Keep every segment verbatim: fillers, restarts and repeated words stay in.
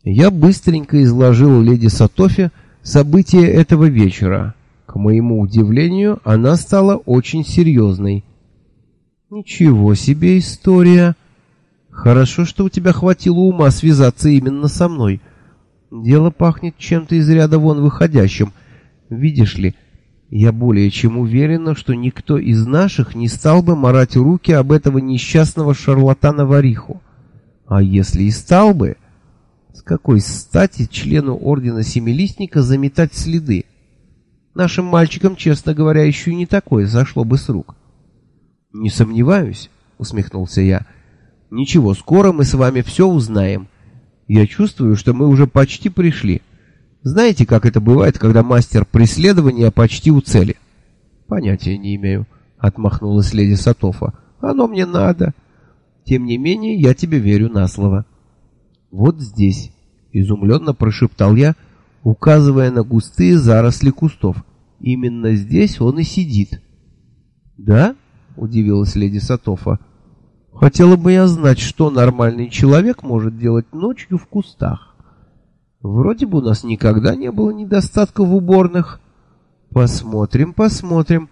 Я быстренько изложил леди Сатофе события этого вечера. К моему удивлению, она стала очень серьезной. «Ничего себе история! Хорошо, что у тебя хватило ума связаться именно со мной. Дело пахнет чем-то из ряда вон выходящим. Видишь ли, я более чем уверена, что никто из наших не стал бы марать руки об этого несчастного шарлатана Вариху. А если и стал бы, с какой стати члену Ордена Семилистника заметать следы? Нашим мальчикам, честно говоря, еще и не такое зашло бы с рук». «Не сомневаюсь», — усмехнулся я. «Ничего, скоро мы с вами все узнаем. Я чувствую, что мы уже почти пришли. Знаете, как это бывает, когда мастер преследования почти у цели?» «Понятия не имею», — отмахнулась леди Сатофа. «Оно мне надо. Тем не менее, я тебе верю на слово». «Вот здесь», — изумленно прошептал я, указывая на густые заросли кустов. «Именно здесь он и сидит». «Да?» — удивилась леди Сатофа. «Хотела бы я знать, что нормальный человек может делать ночью в кустах. Вроде бы у нас никогда не было недостатка в уборных. Посмотрим, посмотрим.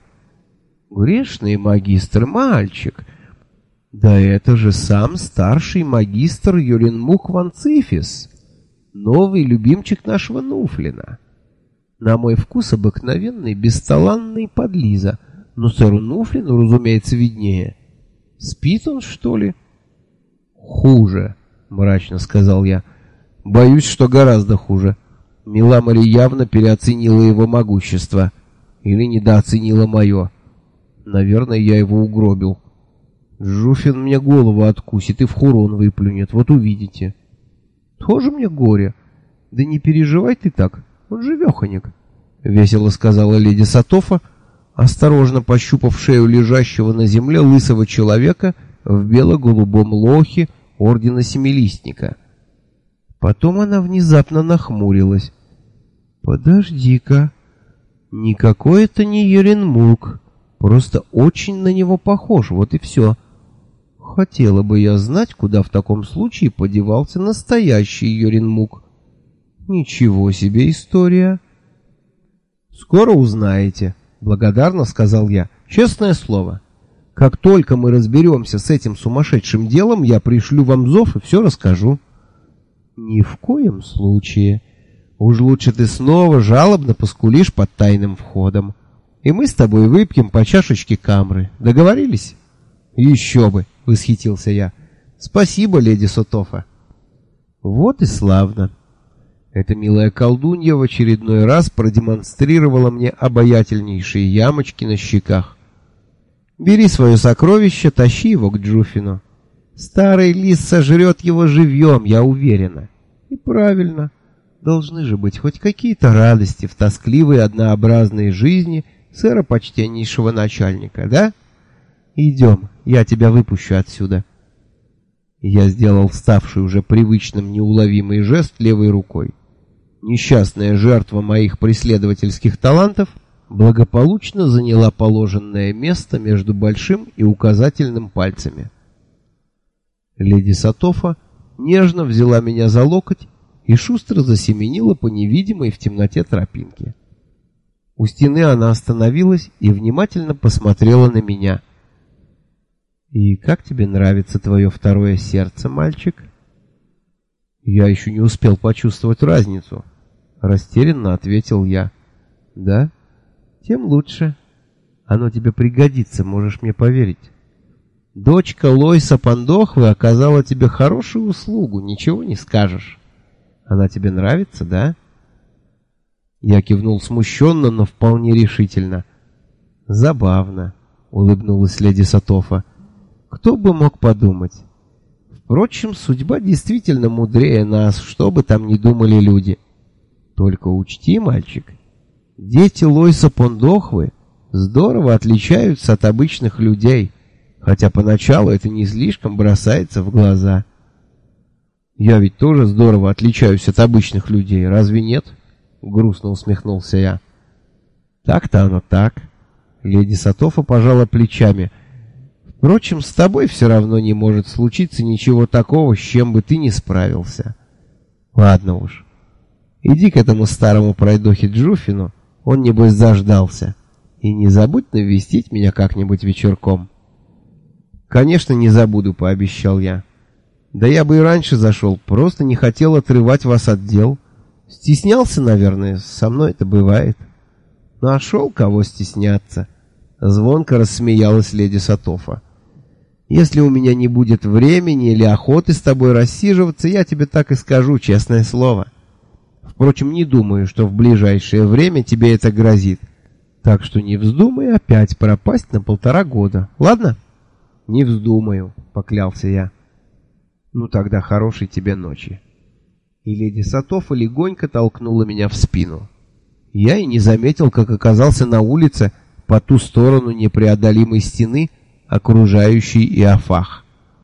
Грешный магистр, мальчик. Да это же сам старший магистр Юренмух ван Цифис, новый любимчик нашего Нуфлина. На мой вкус обыкновенный, бесталанный подлиза, но сэру Нуфлину, разумеется, виднее. Спит он, что ли?» «Хуже», — мрачно сказал я. «Боюсь, что гораздо хуже. Миламари явно переоценила его могущество. Или недооценила мое. Наверное, я его угробил. Джуфин мне голову откусит и в хурон выплюнет, вот увидите». «Тоже мне горе. Да не переживай ты так, он живеханик», — весело сказала леди Сатофа, осторожно пощупав шею лежащего на земле лысого человека в бело-голубом лохе Ордена Семилистника. Потом она внезапно нахмурилась. «Подожди-ка, никакой это не Юренмук, просто очень на него похож, вот и все. Хотела бы я знать, куда в таком случае подевался настоящий Юренмук. Ничего себе история!» «Скоро узнаете», — благодарно сказал я. «Честное слово, как только мы разберемся с этим сумасшедшим делом, я пришлю вам зов и все расскажу». «Ни в коем случае. Уж лучше ты снова жалобно поскулишь под тайным входом, и мы с тобой выпьем по чашечке камры. Договорились?» «Еще бы!» — восхитился я. «Спасибо, леди Сатофа». «Вот и славно». Эта милая колдунья в очередной раз продемонстрировала мне обаятельнейшие ямочки на щеках. «Бери свое сокровище, тащи его к Джуфину. Старый лис сожрет его живьем, я уверена». И правильно. Должны же быть хоть какие-то радости в тоскливой однообразной жизни сэра почтеннейшего начальника, да? Идем, я тебя выпущу отсюда. Я сделал ставший уже привычным неуловимый жест левой рукой. Несчастная жертва моих преследовательских талантов благополучно заняла положенное место между большим и указательным пальцами. Леди Сатофа нежно взяла меня за локоть и шустро засеменила по невидимой в темноте тропинке. У стены она остановилась и внимательно посмотрела на меня. «И как тебе нравится твое второе сердце, мальчик?» «Я еще не успел почувствовать разницу», — растерянно ответил я. «Да? Тем лучше. Оно тебе пригодится, можешь мне поверить. Дочка Лойса Пандохвы оказала тебе хорошую услугу, ничего не скажешь. Она тебе нравится, да?» Я кивнул смущенно, но вполне решительно. «Забавно», — улыбнулась леди Сатофа. «Кто бы мог подумать? Впрочем, судьба действительно мудрее нас, что бы там ни думали люди. Только учти, мальчик, дети Лойса Пандохвы здорово отличаются от обычных людей, хотя поначалу это не слишком бросается в глаза». «Я ведь тоже здорово отличаюсь от обычных людей, разве нет?» — грустно усмехнулся я. «Так-то оно так». Леди Сатофа пожала плечами. «Впрочем, с тобой все равно не может случиться ничего такого, с чем бы ты не справился. Ладно уж. Иди к этому старому пройдохе Джуфину, он, небось, заждался. И не забудь навестить меня как-нибудь вечерком. Конечно, не забуду, пообещал я. Да я бы и раньше зашел, просто не хотел отрывать вас от дел. Стеснялся, наверное, со мной это бывает. Нашел, кого стесняться. Звонко рассмеялась леди Сатофа. Если у меня не будет времени или охоты с тобой рассиживаться, я тебе так и скажу, честное слово. Впрочем, не думаю, что в ближайшее время тебе это грозит. Так что не вздумай опять пропасть на полтора года, ладно? Не вздумаю, поклялся я. Ну тогда хорошей тебе ночи. И леди Сатофа легонько толкнула меня в спину. Я и не заметил, как оказался на улице по ту сторону непреодолимой стены, окружающей Иофах.